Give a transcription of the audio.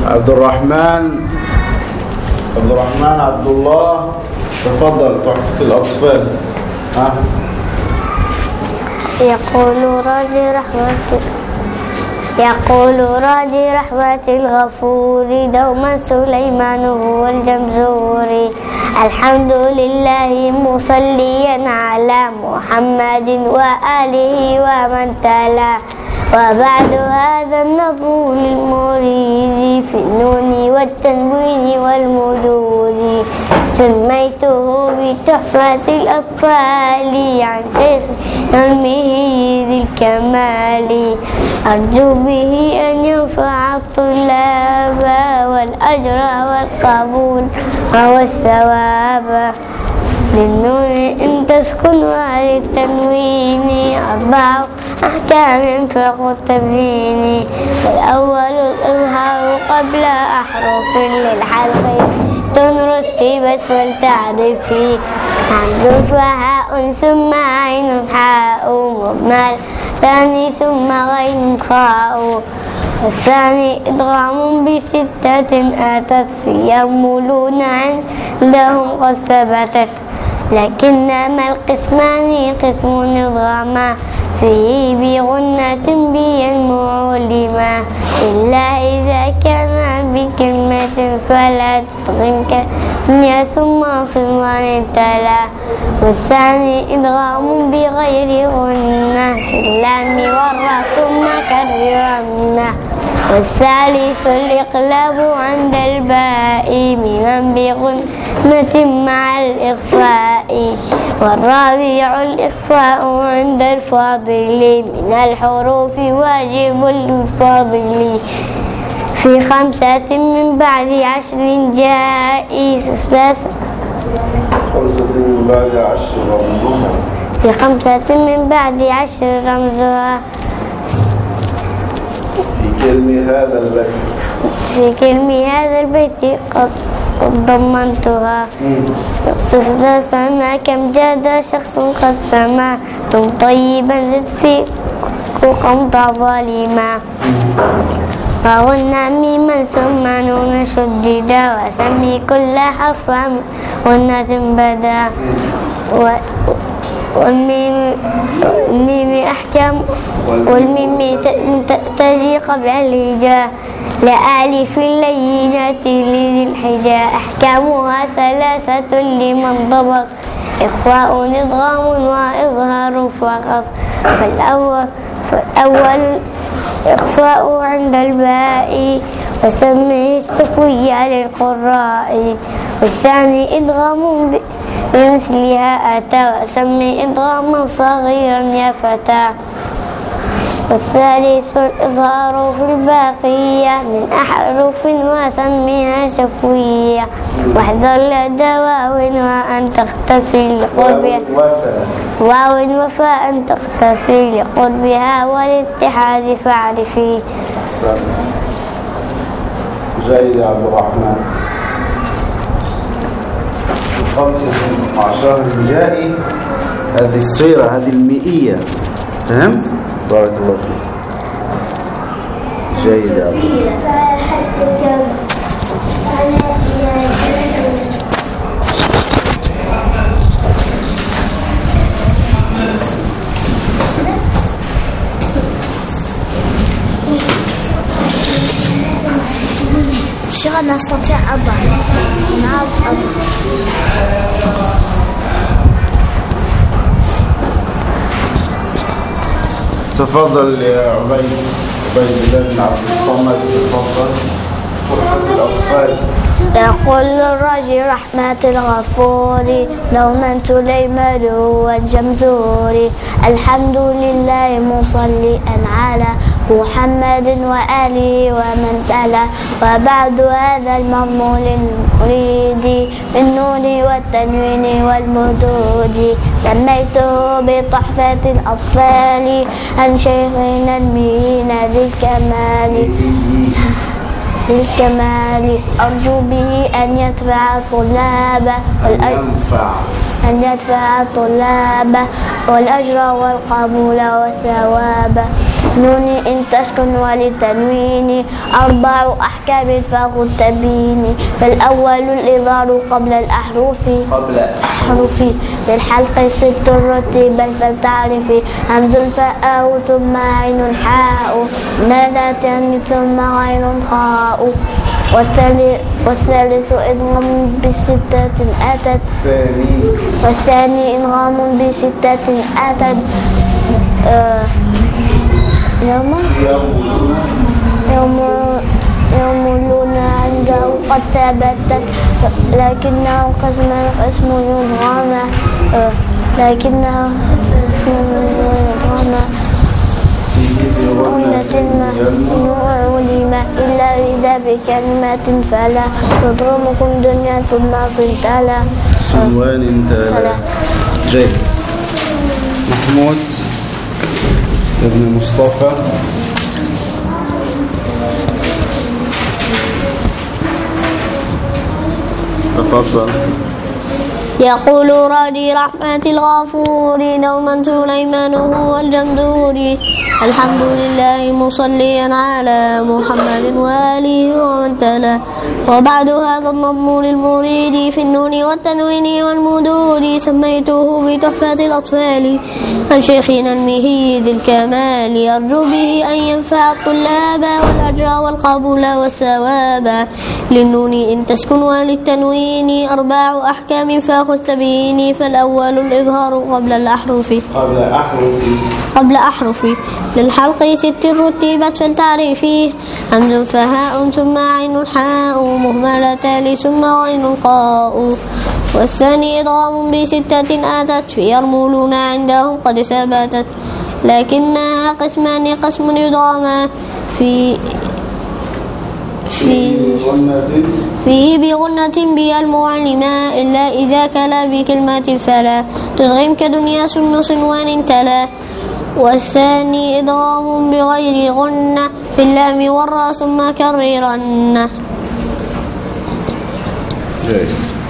عبد الرحمن عبد الله، تفضل. تحفة الأطفال. يقول راجي رحمة الغفور دوما سليمان هو الجمزوري. الحمد لله مصليا على محمد وآله ومن تلا. وبعد هذا النظم للمريد في النون والتنوين والمدود. سميته بتحفة الأطفال عن شيخ علمه ذي الكمال. أرجو به أن ينفع الطلاب والأجر والقبول والثواب. للنون إن تسكن وللتنوين 4 أحكام فوق التبيين. والأول الإظهار قبل أحرف للحلق رتبت فلتعرف فيه. حمد فهاء ثم عين حاء مبنى الثاني ثم غين خاء. الثاني إدغام ب6 آتت في يرملون عندهم قد ثبتت. لكنما القسمان قسم إدغاما فيه بغنة بينمو لما إلا إذا كان بكلمة فلا تدغم ثم صنوان تلا. والثاني إدغام بغير غنة في اللام والراء ثم كررنا. والثالث الإقلاب عند الباء ممن بغنة مع الإخفاء. والرابع الإخفاء عند الفاضل من الحروف واجب الفاضل. في 5 من بعد 10 جائز. 5 من بعد 10 رمزها. في 5 من بعد 10 رمزها. في كلم هذا البيت قد ضمنتها. صفدتنا كم جاد شخص قد سمعتم طيبا زد في قمط ظالما. فغنى ميما ثم نون شددا وسمي كل حرف غنة بدا. والميم أحكام والميم تجي قبل الهجاء لآلف اللينة لذي الحجاء. أحكامها 3 لمن ضبط إخفاء إدغام وإظهار فقط. فالأول إخفاء عند الباء وسميه السفوي للقراء. والثاني إدغام بمثلها أتى وسمي إدغاما صغيرا يا فتى. والثالث الإظهار في الباقية من أحرف وسميها شفوية. واحذر لدى واو وأن تختفي لقربها واو وفاء أن تختفي لقربها والاتحاد فاعرفي. جيد يا عبد الرحمن. 15 الهجائي هذه الصيغة هذه المئية. فهمت؟ بارك الله فيك. جيد يا عبد الرحمن. شيخ أنا أستطيع أضع تفضل يا عبيد الله بن عبد الصمد. تفضل. تحفة الأطفال. يقول الراجي رحمة الغفور دوما سليمان والجمزوري. الحمد لله مصليا على محمد وآله ومن تلا. وبعد هذا المضمون المريد بالنون والتنوين والمدود. سميته بتحفة الأطفال عن شيخنا المين ذي الكمال. أرجو به أن يدفع الطلاب والأجر والقبول والثواب. نوني إن تسكن وللتنوين 4 أحكام فخذ تبيني. فالأول الإظهار قبل الأحرف للحلق 6 رتبا فلتعرفي همز فاء ثم عين حاء مادتان ثم غين خاء. والثالث إدغام ب6 أتت والثاني إدغام ب6 أتت يوملون عنده قد ثبتت لكنه قسم يدغم علم إلا إذا بكلمة فلا تضرمكم دنيا ثم صلتلا عنوان تلا. جيد. محمود ابن مصطفى. تفضل. يقول راجي رحمة الغفور دوما سليمانه والجمدوري الحمد لله مصليا على محمد وآله ومن تلا. وبعد هذا النظم للمريد في النون والتنوين والمدود سميته بتحفة الأطفال عن شيخنا المهيد الكمال أرجو به أن ينفع الطلاب والأجر والقبول والثواب. للنون إن تسكن وللتنوين 4 أحكام فاخذ تبيني. فالأول الإظهار قبل أحرف للحلق 6 رتبت فلتعرفيه همز فهاء ثم عين حاء مهملتان ثم غين خاء. والثاني إدغام ب6 أتت في يرملون عندهم قد ثبتت لكنها قسمان قسم يدغما فيه بغنة بها المعلمة إلا إذا كلا بكلمة فلا تدغم كدنيا ثم صنوان تلا. والثاني إدغام بغير غنة في اللام والراء ثم كررن.